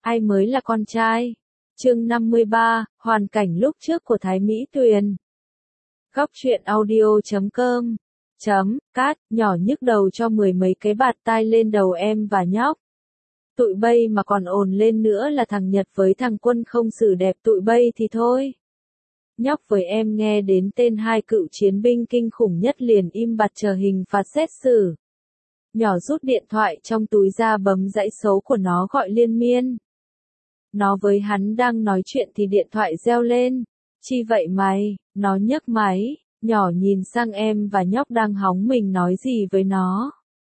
ai mới là con trai? Chương 53, hoàn cảnh lúc trước của Thái Mỹ Tuyền. Góc truyện audio.com Cát, nhỏ nhức đầu cho mười mấy cái bạt tai lên đầu em và nhóc. Tụi bay mà còn ồn lên nữa là thằng Nhật với thằng Quân không xử đẹp tụi bay thì thôi. Nhóc với em nghe đến tên hai cựu chiến binh kinh khủng nhất liền im bặt chờ hình phạt xét xử. Nhỏ rút điện thoại trong túi ra bấm dãy số của nó gọi liên miên. Nó với hắn đang nói chuyện thì điện thoại reo lên. Chi vậy mày? Nó nhấc máy, nhỏ nhìn sang em và nhóc đang hóng mình nói gì với nó.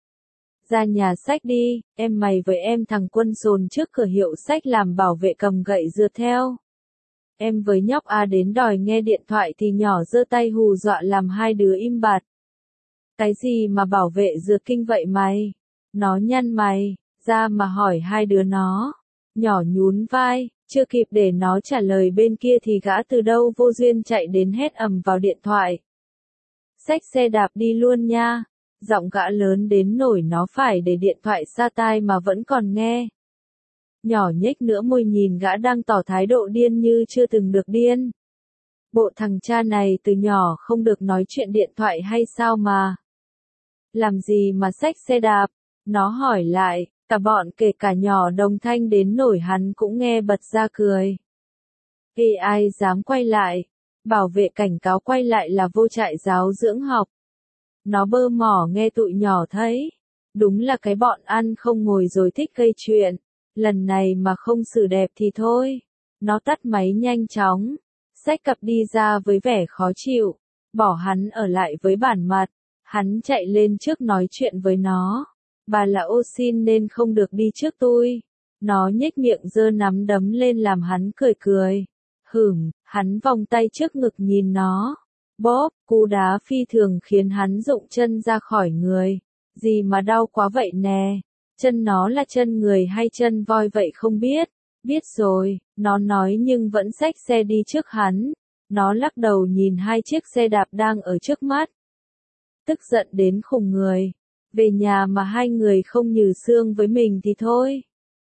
Ra nhà sách đi, em mày với em thằng Quân dồn trước cửa hiệu sách làm bảo vệ cầm gậy rượt theo. Em với nhóc đến đòi nghe điện thoại thì nhỏ giơ tay hù dọa làm hai đứa im bặt. Cái gì mà bảo vệ rượt kinh vậy mày? Nó nhăn mày, ra mà hỏi hai đứa nó. Nhỏ nhún vai, chưa kịp để nó trả lời bên kia thì gã từ đâu vô duyên chạy đến hét ầm vào điện thoại. Xách xe đạp đi luôn nha. Giọng gã lớn đến nổi nó phải để điện thoại xa tai mà vẫn còn nghe. Nhỏ nhếch nửa môi nhìn gã đang tỏ thái độ điên như chưa từng được điên. Bộ thằng cha này từ nhỏ không được nói chuyện điện thoại hay sao mà? Làm gì mà xách xe đạp? Nó hỏi lại, cả bọn kể cả nhỏ đồng thanh đến nổi hắn cũng nghe bật ra cười. Ê ai dám quay lại? Bảo vệ cảnh cáo quay lại là vô trại giáo dưỡng học. Nó bơ mỏ nghe tụi nhỏ thấy. Đúng là cái bọn ăn không ngồi rồi thích gây chuyện. Lần này mà không xử đẹp thì thôi. Nó tắt máy nhanh chóng. Xách cặp đi ra với vẻ khó chịu. Bỏ hắn ở lại với bản mặt. Hắn chạy lên trước nói chuyện với nó. Bà là ô xin nên không được đi trước tôi. Nó nhếch miệng giơ nắm đấm lên làm hắn cười cười. Hắn vòng tay trước ngực nhìn nó. Bóp, cú đá phi thường khiến hắn rụng chân ra khỏi người. Gì mà đau quá vậy nè? Chân nó là chân người hay chân voi vậy không biết. Biết rồi, nó nói nhưng vẫn xách xe đi trước hắn. Nó lắc đầu nhìn hai chiếc xe đạp đang ở trước mắt. Tức giận đến khùng người. Về nhà mà hai người không nhừ xương với mình thì thôi.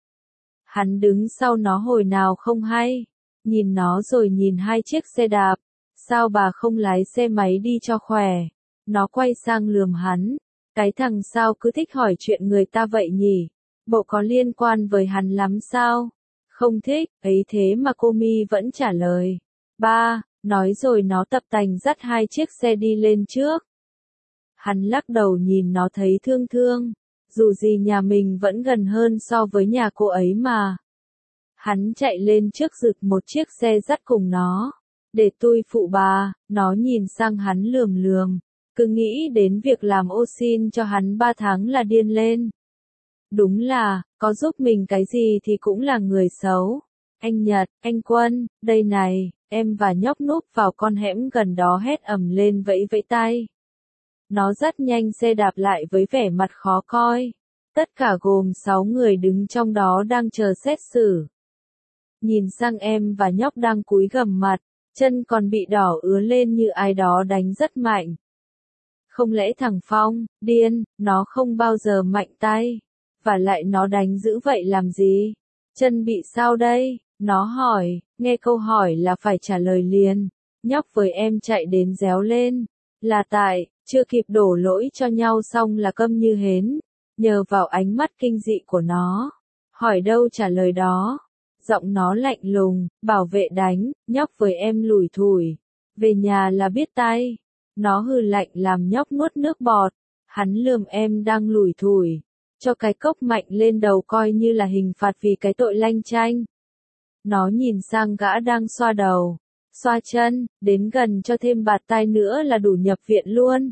Hắn đứng sau nó hồi nào không hay. Nhìn nó rồi nhìn hai chiếc xe đạp. Sao bà không lái xe máy đi cho khỏe? Nó quay sang lườm hắn. Cái thằng sao cứ thích hỏi chuyện người ta vậy nhỉ? Bộ có liên quan với hắn lắm sao? Không thích, ấy thế mà cô Mi vẫn trả lời. Ba, nói rồi nó tập tành dắt hai chiếc xe đi lên trước. Hắn lắc đầu nhìn nó thấy thương thương. Dù gì nhà mình vẫn gần hơn so với nhà cô ấy mà. Hắn chạy lên trước giựt một chiếc xe dắt cùng nó. Để tôi phụ bà, nó nhìn sang hắn lườm lườm. Cứ nghĩ đến việc làm ô xin cho hắn 3 tháng là điên lên. Đúng là, có giúp mình cái gì thì cũng là người xấu. Anh Nhật, anh Quân, đây này, em và nhóc núp vào con hẻm gần đó hét ầm lên vẫy vẫy tay. Nó dắt nhanh xe đạp lại với vẻ mặt khó coi. Tất cả gồm 6 người đứng trong đó đang chờ xét xử. Nhìn sang em và nhóc đang cúi gằm mặt, chân còn bị đỏ ứa lên như ai đó đánh rất mạnh. Không lẽ thằng Phong, điên, nó không bao giờ mạnh tay. Và lại nó đánh dữ vậy làm gì? Chân bị sao đây? Nó hỏi, nghe câu hỏi là phải trả lời liền. Nhóc với em chạy đến réo lên. Là tại, chưa kịp đổ lỗi cho nhau xong là câm như hến. Nhờ vào ánh mắt kinh dị của nó. Hỏi đâu trả lời đó. Giọng nó lạnh lùng, bảo vệ đánh, nhóc với em lủi thủi. Về nhà là biết tay. Nó hừ lạnh làm nhóc nuốt nước bọt. Hắn lườm em đang lủi thủi. Cho cái cốc mạnh lên đầu coi như là hình phạt vì cái tội lanh chanh. Nó nhìn sang gã đang xoa đầu, xoa chân, đến gần cho thêm bạt tai nữa là đủ nhập viện luôn.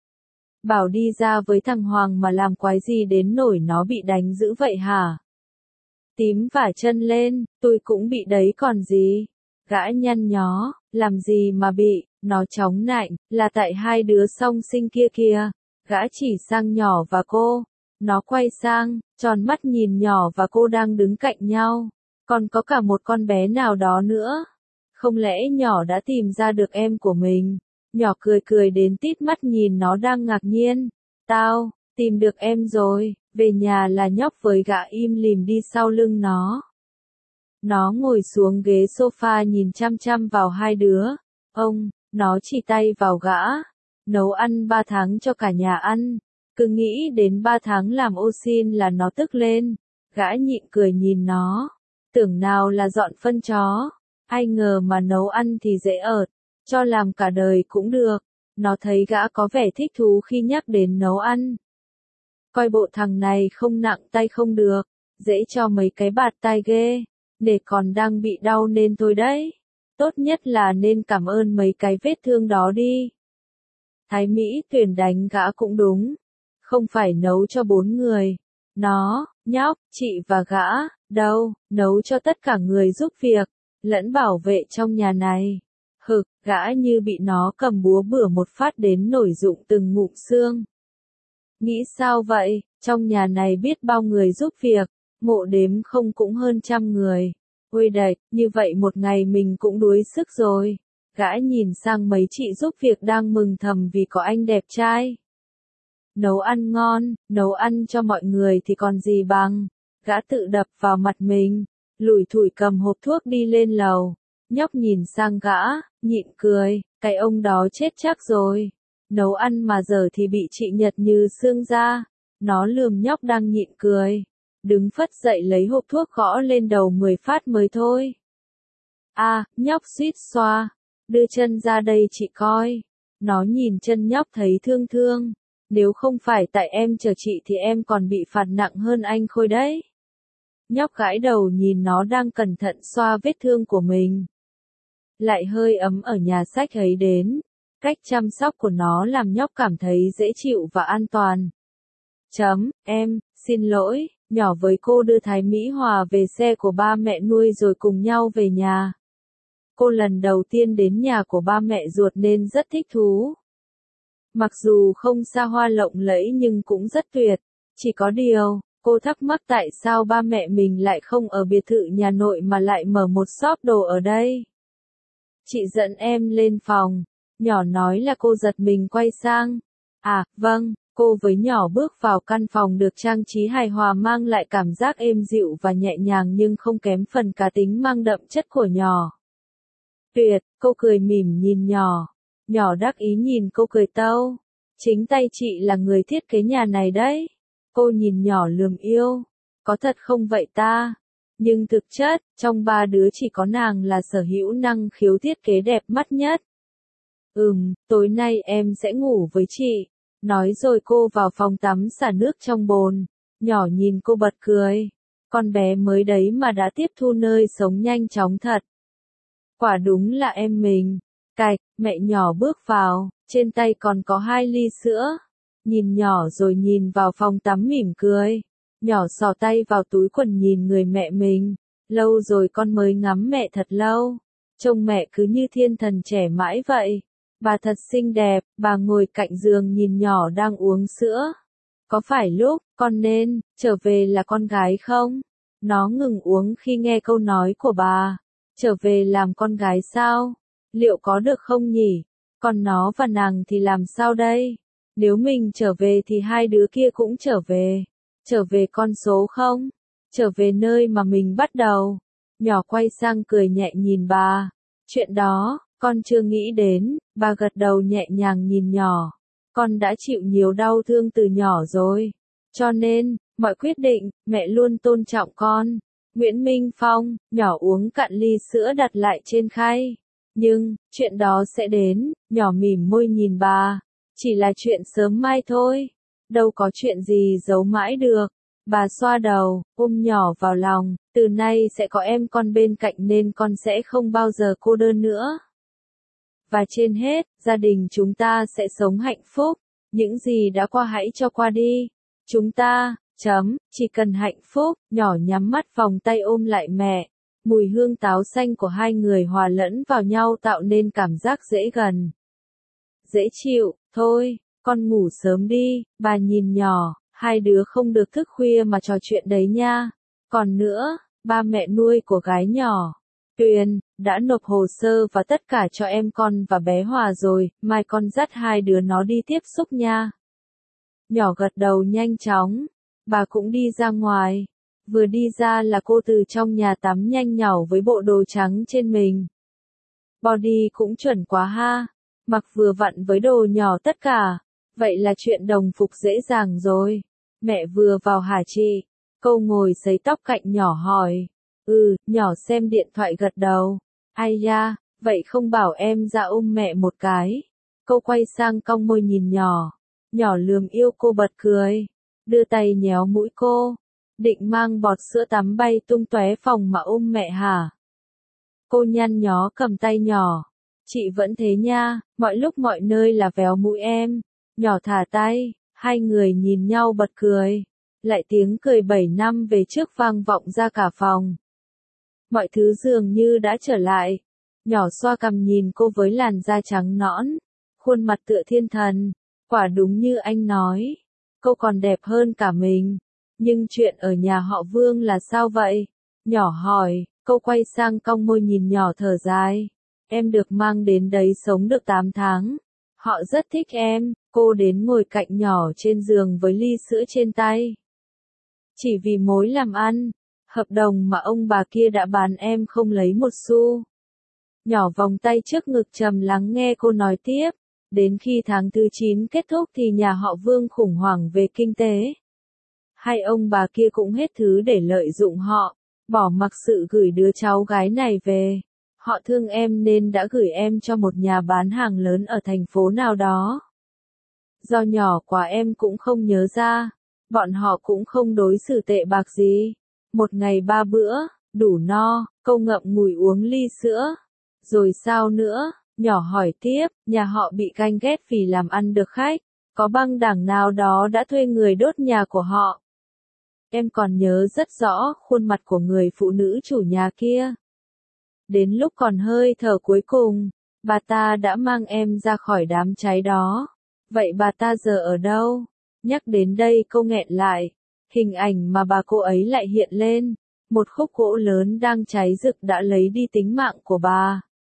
Bảo đi ra với thằng Hoàng mà làm quái gì đến nổi nó bị đánh dữ vậy hả? Tím vả chân lên, tôi cũng bị đấy còn gì. Gã nhăn nhó, làm gì mà bị, nó chóng nạnh, là tại hai đứa song sinh kia kìa. Gã chỉ sang nhỏ và cô. Nó quay sang, tròn mắt nhìn nhỏ và cô đang đứng cạnh nhau. Còn có cả một con bé nào đó nữa. Không lẽ nhỏ đã tìm ra được em của mình? Nhỏ cười cười đến tít mắt nhìn nó đang ngạc nhiên. Tao, tìm được em rồi. Về nhà là nhóc với gã im lìm đi sau lưng nó. Nó ngồi xuống ghế sofa nhìn chăm chăm vào hai đứa. Nó chỉ tay vào gã. Nấu ăn 3 tháng cho cả nhà ăn. Cứ nghĩ đến 3 tháng làm ô xin là nó tức lên. Gã nhịn cười nhìn nó. Tưởng nào là dọn phân chó. Ai ngờ mà nấu ăn thì dễ ợt. Cho làm cả đời cũng được. Nó thấy gã có vẻ thích thú khi nhắc đến nấu ăn. Coi bộ thằng này không nặng tay không được. Dễ cho mấy cái bạt tai ghê. Để còn đang bị đau nên thôi đấy. Tốt nhất là nên cảm ơn mấy cái vết thương đó đi. Thái Mỹ Tuyền đánh gã cũng đúng. Không phải nấu cho 4 người. Nó, nhóc, chị và gã, đâu, nấu cho tất cả người giúp việc, lẫn bảo vệ trong nhà này. Gã như bị nó cầm búa bửa một phát đến nổi rụng từng ngụm xương. Nghĩ sao vậy, trong nhà này biết bao người giúp việc, mộ đếm không cũng hơn 100 người. Ôi đệt, như vậy một ngày mình cũng đuối sức rồi. Gã nhìn sang mấy chị giúp việc đang mừng thầm vì có anh đẹp trai. Nấu ăn ngon, nấu ăn cho mọi người thì còn gì bằng. Gã tự đập vào mặt mình, lủi thủi cầm hộp thuốc đi lên lầu. Nhóc nhìn sang gã, nhịn cười, cái ông đó chết chắc rồi. Nấu ăn mà giờ thì bị chị Nhật như xương ra. Nó lườm nhóc đang nhịn cười. Đứng phất dậy lấy hộp thuốc gõ lên đầu 10 phát mới thôi. Nhóc suýt xoa. Đưa chân ra đây chị coi. Nó nhìn chân nhóc thấy thương thương. Nếu không phải tại em chờ chị thì em còn bị phạt nặng hơn anh Khôi đấy. Nhóc gãi đầu nhìn nó đang cẩn thận xoa vết thương của mình. Lại hơi ấm ở nhà sách ấy đến. Cách chăm sóc của nó làm nhóc cảm thấy dễ chịu và an toàn. Em, xin lỗi, nhỏ với cô đưa Thái Mỹ Hòa về xe của ba mẹ nuôi rồi cùng nhau về nhà. Cô lần đầu tiên đến nhà của ba mẹ ruột nên rất thích thú. Mặc dù không xa hoa lộng lẫy nhưng cũng rất tuyệt. Chỉ có điều, cô thắc mắc tại sao ba mẹ mình lại không ở biệt thự nhà nội mà lại mở một shop đồ ở đây. Chị dẫn em lên phòng. Nhỏ nói là cô giật mình quay sang. Vâng, cô với nhỏ bước vào căn phòng được trang trí hài hòa mang lại cảm giác êm dịu và nhẹ nhàng nhưng không kém phần cá tính mang đậm chất của nhỏ. Tuyệt, cô cười mỉm nhìn nhỏ. Nhỏ đắc ý nhìn cô cười tâu. Chính tay chị là người thiết kế nhà này đấy. Cô nhìn nhỏ lườm yêu. Có thật không vậy ta? Nhưng thực chất, trong 3 đứa chỉ có nàng là sở hữu năng khiếu thiết kế đẹp mắt nhất. Tối nay em sẽ ngủ với chị. Nói rồi cô vào phòng tắm xả nước trong bồn. Nhỏ nhìn cô bật cười. Con bé mới đấy mà đã tiếp thu nơi sống nhanh chóng thật. Quả đúng là em mình. Cạch, mẹ nhỏ bước vào, trên tay còn có 2 ly sữa. Nhìn nhỏ rồi nhìn vào phòng tắm mỉm cười. Nhỏ xò tay vào túi quần nhìn người mẹ mình. Lâu rồi con mới ngắm mẹ thật lâu. Trông mẹ cứ như thiên thần trẻ mãi vậy. Bà thật xinh đẹp, bà ngồi cạnh giường nhìn nhỏ đang uống sữa. Có phải lúc, con nên, trở về là con gái không? Nó ngừng uống khi nghe câu nói của bà. Trở về làm con gái sao? Liệu có được không nhỉ? Còn nó và nàng thì làm sao đây? Nếu mình trở về thì 2 đứa kia cũng trở về. Trở về con số không? Trở về nơi mà mình bắt đầu. Nhỏ quay sang cười nhẹ nhìn bà. Chuyện đó, con chưa nghĩ đến. Bà gật đầu nhẹ nhàng nhìn nhỏ. Con đã chịu nhiều đau thương từ nhỏ rồi. Cho nên, mọi quyết định, mẹ luôn tôn trọng con. Nguyễn Minh Phong, nhỏ uống cạn ly sữa đặt lại trên khay. Nhưng, chuyện đó sẽ đến, nhỏ mỉm môi nhìn bà. Chỉ là chuyện sớm mai thôi. Đâu có chuyện gì giấu mãi được. Bà xoa đầu, ôm nhỏ vào lòng. Từ nay sẽ có em con bên cạnh nên con sẽ không bao giờ cô đơn nữa. Và trên hết, gia đình chúng ta sẽ sống hạnh phúc. Những gì đã qua hãy cho qua đi. Chúng ta, chỉ cần hạnh phúc. Nhỏ nhắm mắt vòng tay ôm lại mẹ. Mùi hương táo xanh của 2 người hòa lẫn vào nhau tạo nên cảm giác dễ gần. Dễ chịu, thôi, con ngủ sớm đi. Bà nhìn nhỏ, 2 đứa không được thức khuya mà trò chuyện đấy nha. Còn nữa, ba mẹ nuôi của gái nhỏ, Tuyền, đã nộp hồ sơ và tất cả cho em con và bé Hòa rồi, mai con dắt 2 đứa nó đi tiếp xúc nha. Nhỏ gật đầu nhanh chóng, bà cũng đi ra ngoài. Vừa đi ra là cô từ trong nhà tắm nhanh nhảu với bộ đồ trắng trên mình. Body cũng chuẩn quá ha, mặc vừa vặn với đồ nhỏ tất cả, vậy là chuyện đồng phục dễ dàng rồi. Mẹ vừa vào hả chị? Cô ngồi sấy tóc cạnh nhỏ hỏi. Nhỏ xem điện thoại gật đầu. Ai da, vậy không bảo em ra ôm mẹ một cái. Cô quay sang cong môi nhìn nhỏ. Nhỏ lườm yêu cô bật cười. Đưa tay nhéo mũi cô. Định mang bọt sữa tắm bay tung tóe phòng mà ôm mẹ hả? Cô nhăn nhó cầm tay nhỏ. Chị vẫn thế nha, mọi lúc mọi nơi là véo mũi em. Nhỏ thả tay, hai người nhìn nhau bật cười. Lại tiếng cười 7 năm về trước vang vọng ra cả phòng. Mọi thứ dường như đã trở lại. Nhỏ xoa cằm nhìn cô với làn da trắng nõn, khuôn mặt tựa thiên thần. Quả đúng như anh nói, cô còn đẹp hơn cả mình. Nhưng chuyện ở nhà họ Vương là sao vậy? Nhỏ hỏi, cô quay sang cong môi nhìn nhỏ thở dài. Em được mang đến đấy sống được 8 tháng. Họ rất thích em, cô đến ngồi cạnh nhỏ trên giường với ly sữa trên tay. Chỉ vì mối làm ăn, hợp đồng mà ông bà kia đã bán em không lấy một xu. Nhỏ vòng tay trước ngực trầm lắng nghe cô nói tiếp. Đến khi tháng thứ 9 kết thúc thì nhà họ Vương khủng hoảng về kinh tế. Hai ông bà kia cũng hết thứ để lợi dụng họ, bỏ mặc sự gửi đứa cháu gái này về. Họ thương em nên đã gửi em cho một nhà bán hàng lớn ở thành phố nào đó. Do nhỏ quá em cũng không nhớ ra, bọn họ cũng không đối xử tệ bạc gì. Một ngày 3 bữa, đủ no, câu ngậm ngùi uống ly sữa. Rồi sao nữa? Nhỏ hỏi tiếp, nhà họ bị ganh ghét vì làm ăn được khách. Có băng đảng nào đó đã thuê người đốt nhà của họ. Em còn nhớ rất rõ khuôn mặt của người phụ nữ chủ nhà kia. Đến lúc còn hơi thở cuối cùng, bà ta đã mang em ra khỏi đám cháy đó. Vậy bà ta giờ ở đâu? Nhắc đến đây cô nghẹn lại. Hình ảnh mà bà cô ấy lại hiện lên. Một khúc gỗ lớn đang cháy rực đã lấy đi tính mạng của bà.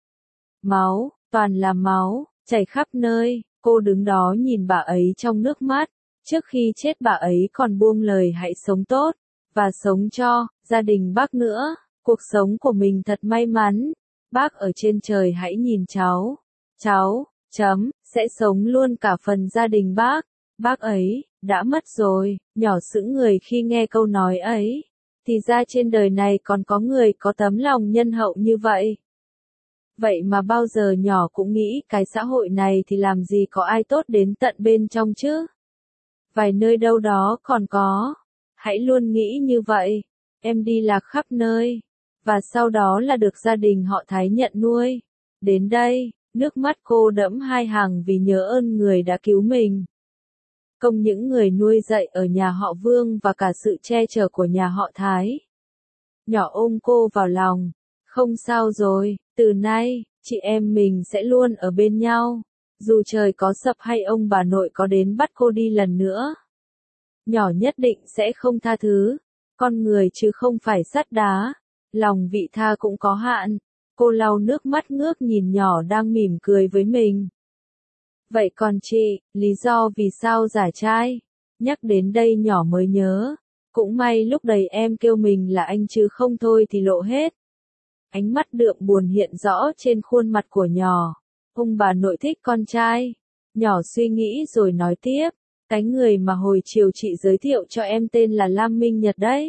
Máu, toàn là máu, chảy khắp nơi. Cô đứng đó nhìn bà ấy trong nước mắt. Trước khi chết bà ấy còn buông lời hãy sống tốt, và sống cho gia đình bác nữa. Cuộc sống của mình thật may mắn. Bác ở trên trời hãy nhìn cháu. Cháu, sẽ sống luôn cả phần gia đình bác. Bác ấy, đã mất rồi. Nhỏ sững người khi nghe câu nói ấy. Thì ra trên đời này còn có người có tấm lòng nhân hậu như vậy. Vậy mà bao giờ nhỏ cũng nghĩ cái xã hội này thì làm gì có ai tốt đến tận bên trong chứ? Vài nơi đâu đó còn có. Hãy luôn nghĩ như vậy. Em đi lạc khắp nơi. Và sau đó là được gia đình họ Thái nhận nuôi. Đến đây, nước mắt cô đẫm hai hàng vì nhớ ơn người đã cứu mình. Công những người nuôi dạy ở nhà họ Vương và cả sự che chở của nhà họ Thái. Nhỏ ôm cô vào lòng. Không sao rồi, từ nay, chị em mình sẽ luôn ở bên nhau. Dù trời có sập hay ông bà nội có đến bắt cô đi lần nữa. Nhỏ nhất định sẽ không tha thứ. Con người chứ không phải sắt đá. Lòng vị tha cũng có hạn. Cô lau nước mắt ngước nhìn nhỏ đang mỉm cười với mình. Vậy còn chị, lý do vì sao giải trai? Nhắc đến đây nhỏ mới nhớ. Cũng may lúc đầy em kêu mình là anh chứ không thôi thì lộ hết. Ánh mắt đượm buồn hiện rõ trên khuôn mặt của nhỏ. Ông bà nội thích con trai. Nhỏ suy nghĩ rồi nói tiếp. Cái người mà hồi chiều chị giới thiệu cho em tên là Lam Minh Nhật đấy.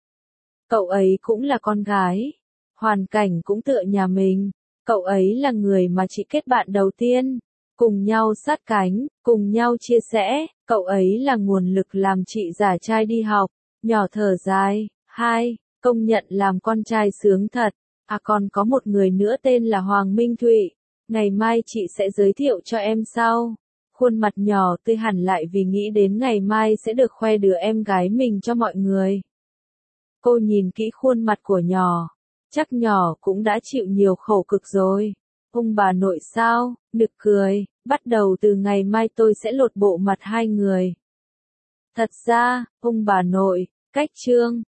Cậu ấy cũng là con gái. Hoàn cảnh cũng tựa nhà mình. Cậu ấy là người mà chị kết bạn đầu tiên. Cùng nhau sát cánh, cùng nhau chia sẻ. Cậu ấy là nguồn lực làm chị giả trai đi học. Nhỏ thở dài. Công nhận làm con trai sướng thật. À còn có một người nữa tên là Hoàng Minh Thụy. Ngày mai chị sẽ giới thiệu cho em sau. Khuôn mặt nhỏ tươi hẳn lại vì nghĩ đến ngày mai sẽ được khoe đứa em gái mình cho mọi người. Cô nhìn kỹ khuôn mặt của nhỏ. Chắc nhỏ cũng đã chịu nhiều khổ cực rồi. Ông bà nội sao? Nực cười. Bắt đầu từ ngày mai tôi sẽ lột bộ mặt hai người. Thật ra, ông bà nội, cách chương.